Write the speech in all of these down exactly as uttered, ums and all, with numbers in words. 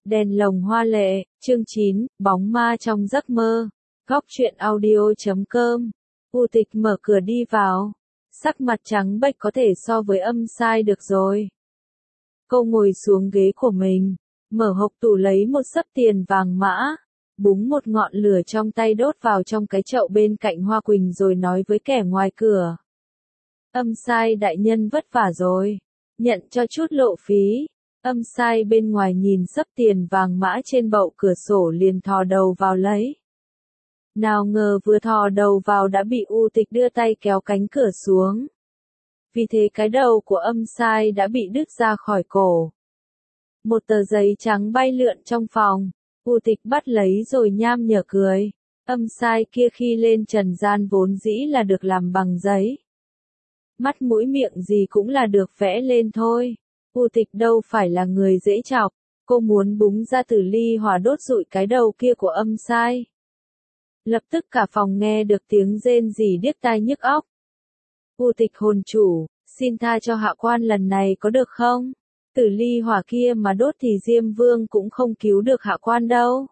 Đèn lồng hoa lệ, chương chín, bóng ma trong giấc mơ. Góc truyện audio chấm com. U Tịch mở cửa đi vào. Sắc mặt trắng bệch có thể so với âm sai được rồi. Cô ngồi xuống ghế của mình, mở hộc tủ lấy một xấp tiền vàng mã, búng một ngọn lửa trong tay đốt vào trong cái chậu bên cạnh Hoa Quỳnh rồi nói với kẻ ngoài cửa. Âm sai đại nhân vất vả rồi, nhận cho chút lộ phí. Âm sai bên ngoài nhìn xấp tiền vàng mã trên bậu cửa sổ liền thò đầu vào lấy. Nào ngờ vừa thò đầu vào đã bị U Tịch đưa tay kéo cánh cửa xuống. Vì thế cái đầu của âm sai đã bị đứt ra khỏi cổ. Một tờ giấy trắng bay lượn trong phòng, U Tịch bắt lấy rồi nham nhở cười. Âm sai kia khi lên trần gian vốn dĩ là được làm bằng giấy. Mắt mũi miệng gì cũng là được vẽ lên thôi. U Tịch đâu phải là người dễ chọc, cô muốn búng ra từ ly hỏa đốt rụi cái đầu kia của âm sai. Lập tức cả phòng nghe được tiếng rên rỉ điếc tai nhức óc. U Tịch hồn chủ, xin tha cho hạ quan lần này có được không? Từ ly hỏa kia mà đốt thì Diêm Vương cũng không cứu được hạ quan đâu.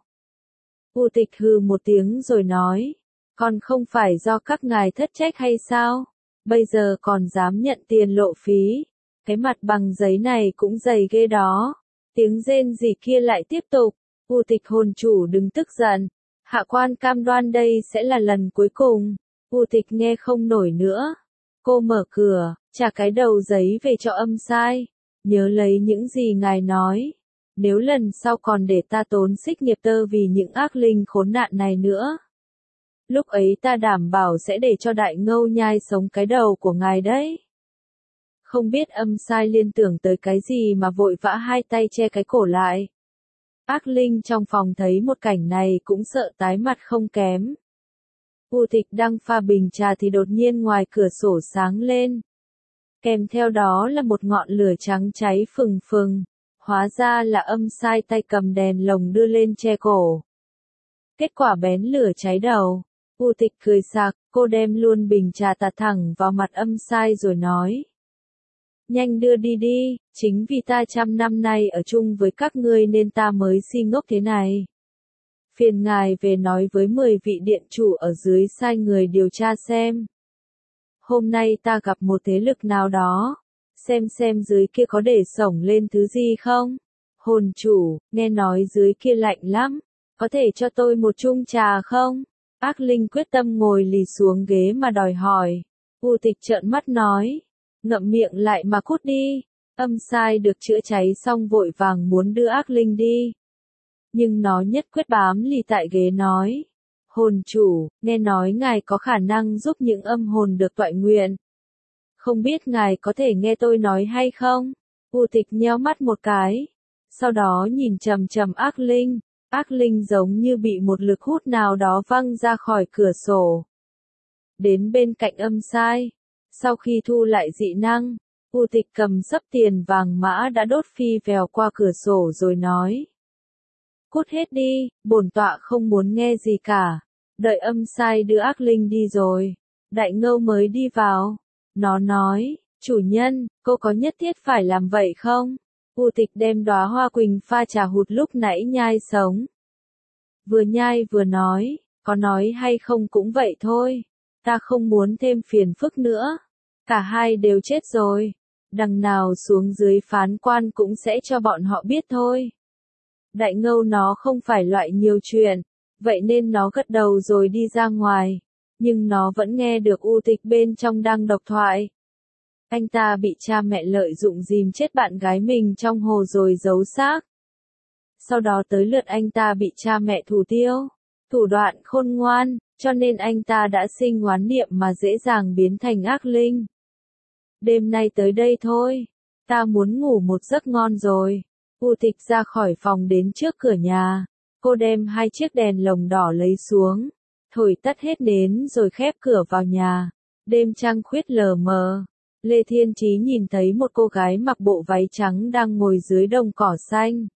U Tịch hừ một tiếng rồi nói, còn không phải do các ngài thất trách hay sao? Bây giờ còn dám nhận tiền lộ phí. Cái mặt bằng giấy này cũng dày ghê đó. Tiếng rên rỉ kia lại tiếp tục. U Tịch hồn chủ đừng tức giận. Hạ quan cam đoan đây sẽ là lần cuối cùng. U Tịch nghe không nổi nữa. Cô mở cửa, trả cái đầu giấy về cho âm sai. Nhớ lấy những gì ngài nói. Nếu lần sau còn để ta tốn xích nghiệp tơ vì những ác linh khốn nạn này nữa. Lúc ấy ta đảm bảo sẽ để cho đại ngâu nhai sống cái đầu của ngài đấy. Không biết âm sai liên tưởng tới cái gì mà vội vã hai tay che cái cổ lại. Ác linh trong phòng thấy một cảnh này cũng sợ tái mặt không kém. U Tịch đang pha bình trà thì đột nhiên ngoài cửa sổ sáng lên. Kèm theo đó là một ngọn lửa trắng cháy phừng phừng. Hóa ra là âm sai tay cầm đèn lồng đưa lên che cổ. Kết quả bén lửa cháy đầu. U Tịch cười sặc, cô đem luôn bình trà tạt thẳng vào mặt âm sai rồi nói. Nhanh đưa đi đi, chính vì ta trăm năm nay ở chung với các ngươi nên ta mới si ngốc thế này. Phiền ngài về nói với mười vị điện chủ ở dưới sai người điều tra xem. Hôm nay ta gặp một thế lực nào đó, xem xem dưới kia có để sổng lên thứ gì không? Hồn chủ, nghe nói dưới kia lạnh lắm, có thể cho tôi một chung trà không? Ác linh quyết tâm ngồi lì xuống ghế mà đòi hỏi. U Tịch trợn mắt nói. Ngậm miệng lại mà cút đi. Âm sai được chữa cháy xong vội vàng muốn đưa ác linh đi. Nhưng nó nhất quyết bám lì tại ghế nói. Hồn chủ, nghe nói ngài có khả năng giúp những âm hồn được toại nguyện. Không biết ngài có thể nghe tôi nói hay không? U Tịch nheo mắt một cái. Sau đó nhìn chầm chầm ác linh. Ác linh giống như bị một lực hút nào đó văng ra khỏi cửa sổ. Đến bên cạnh âm sai. Sau khi thu lại dị năng, U Tịch cầm xấp tiền vàng mã đã đốt phi vèo qua cửa sổ rồi nói. Cút hết đi, bổn tọa không muốn nghe gì cả. Đợi âm sai đưa ác linh đi rồi. Đại ngâu mới đi vào. Nó nói, chủ nhân, cô có nhất thiết phải làm vậy không? U Tịch đem đóa hoa quỳnh pha trà hụt lúc nãy nhai sống. Vừa nhai vừa nói, có nói hay không cũng vậy thôi. Ta không muốn thêm phiền phức nữa. Cả hai đều chết rồi. Đằng nào xuống dưới phán quan cũng sẽ cho bọn họ biết thôi. Đại ngâu nó không phải loại nhiều chuyện. Vậy nên nó gật đầu rồi đi ra ngoài. Nhưng nó vẫn nghe được U Tịch bên trong đang độc thoại. Anh ta bị cha mẹ lợi dụng dìm chết bạn gái mình trong hồ rồi giấu xác. Sau đó tới lượt anh ta bị cha mẹ thủ tiêu. Thủ đoạn khôn ngoan, cho nên anh ta đã sinh oán niệm mà dễ dàng biến thành ác linh. Đêm nay tới đây thôi. Ta muốn ngủ một giấc ngon rồi. U Tịch ra khỏi phòng đến trước cửa nhà. Cô đem hai chiếc đèn lồng đỏ lấy xuống. Thổi tắt hết nến rồi khép cửa vào nhà. Đêm trăng khuyết lờ mờ. Lê Thiên Chí nhìn thấy một cô gái mặc bộ váy trắng đang ngồi dưới đồng cỏ xanh.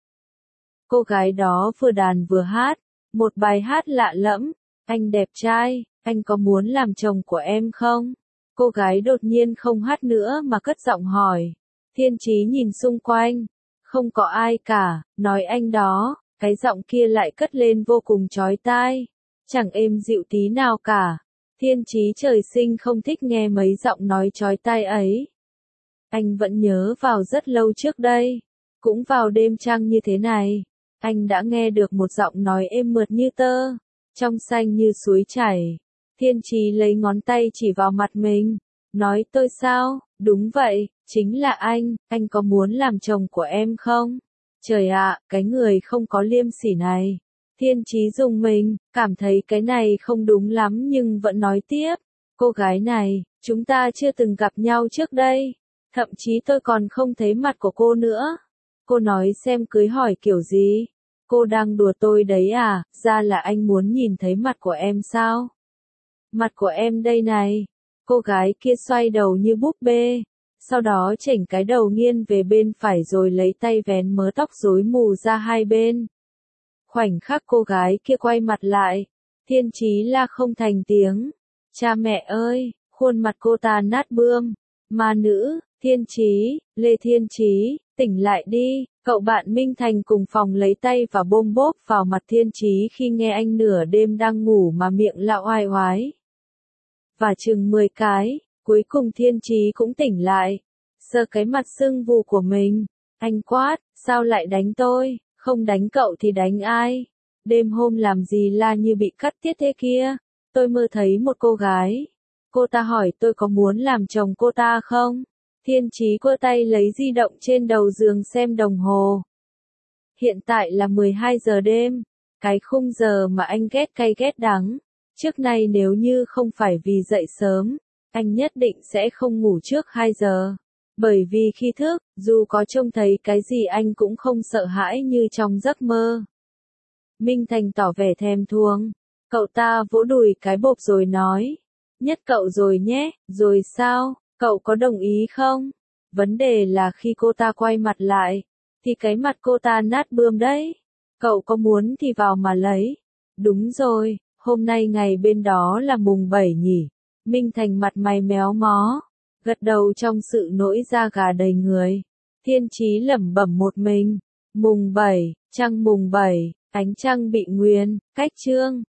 Cô gái đó vừa đàn vừa hát. Một bài hát lạ lẫm. Anh đẹp trai, anh có muốn làm chồng của em không? Cô gái đột nhiên không hát nữa mà cất giọng hỏi. Thiên Chí nhìn xung quanh. Không có ai cả, nói anh đó, cái giọng kia lại cất lên vô cùng chói tai. Chẳng êm dịu tí nào cả. Thiên Chí trời sinh không thích nghe mấy giọng nói chói tai ấy. Anh vẫn nhớ vào rất lâu trước đây, cũng vào đêm trăng như thế này, anh đã nghe được một giọng nói êm mượt như tơ, trong xanh như suối chảy. Thiên Chí lấy ngón tay chỉ vào mặt mình, nói tôi sao, đúng vậy, chính là anh, anh có muốn làm chồng của em không? Trời ạ, cái người không có liêm sỉ này. Thiên Chí rùng mình, cảm thấy cái này không đúng lắm nhưng vẫn nói tiếp. Cô gái này, chúng ta chưa từng gặp nhau trước đây. Thậm chí tôi còn không thấy mặt của cô nữa. Cô nói xem cưới hỏi kiểu gì? Cô đang đùa tôi đấy à, ra là anh muốn nhìn thấy mặt của em sao? Mặt của em đây này. Cô gái kia xoay đầu như búp bê. Sau đó chỉnh cái đầu nghiêng về bên phải rồi lấy tay vén mớ tóc rối mù ra hai bên. Khoảnh khắc cô gái kia quay mặt lại, Thiên Chí la không thành tiếng. Cha mẹ ơi, khuôn mặt cô ta nát bươm. Ma nữ, Thiên Chí, Lê Thiên Chí, tỉnh lại đi. Cậu bạn Minh Thành cùng phòng lấy tay và bôm bốp vào mặt Thiên Chí khi nghe anh nửa đêm đang ngủ mà miệng lạo oai oái. Và chừng mười cái, cuối cùng Thiên Chí cũng tỉnh lại. Sờ cái mặt sưng vù của mình. Anh quát, sao lại đánh tôi? Không đánh cậu thì đánh ai? Đêm hôm làm gì la như bị cắt tiết thế kia? Tôi mơ thấy một cô gái. Cô ta hỏi tôi có muốn làm chồng cô ta không? Thiên Chí quơ tay lấy di động trên đầu giường xem đồng hồ. Hiện tại là mười hai giờ đêm. Cái khung giờ mà anh ghét cay ghét đắng. Trước nay nếu như không phải vì dậy sớm, anh nhất định sẽ không ngủ trước hai giờ. Bởi vì khi thức, dù có trông thấy cái gì anh cũng không sợ hãi như trong giấc mơ. Minh Thành tỏ vẻ thèm thuồng. Cậu ta vỗ đùi cái bộp rồi nói. Nhất cậu rồi nhé, rồi sao, cậu có đồng ý không? Vấn đề là khi cô ta quay mặt lại, thì cái mặt cô ta nát bươm đấy. Cậu có muốn thì vào mà lấy. Đúng rồi, hôm nay ngày bên đó là mùng bảy nhỉ. Minh Thành mặt mày méo mó, gật đầu trong sự nỗi da gà đầy người. Thiên Chí lẩm bẩm một mình. Mùng bảy, trăng mùng bảy, ánh trăng bị nguyền, cách chương.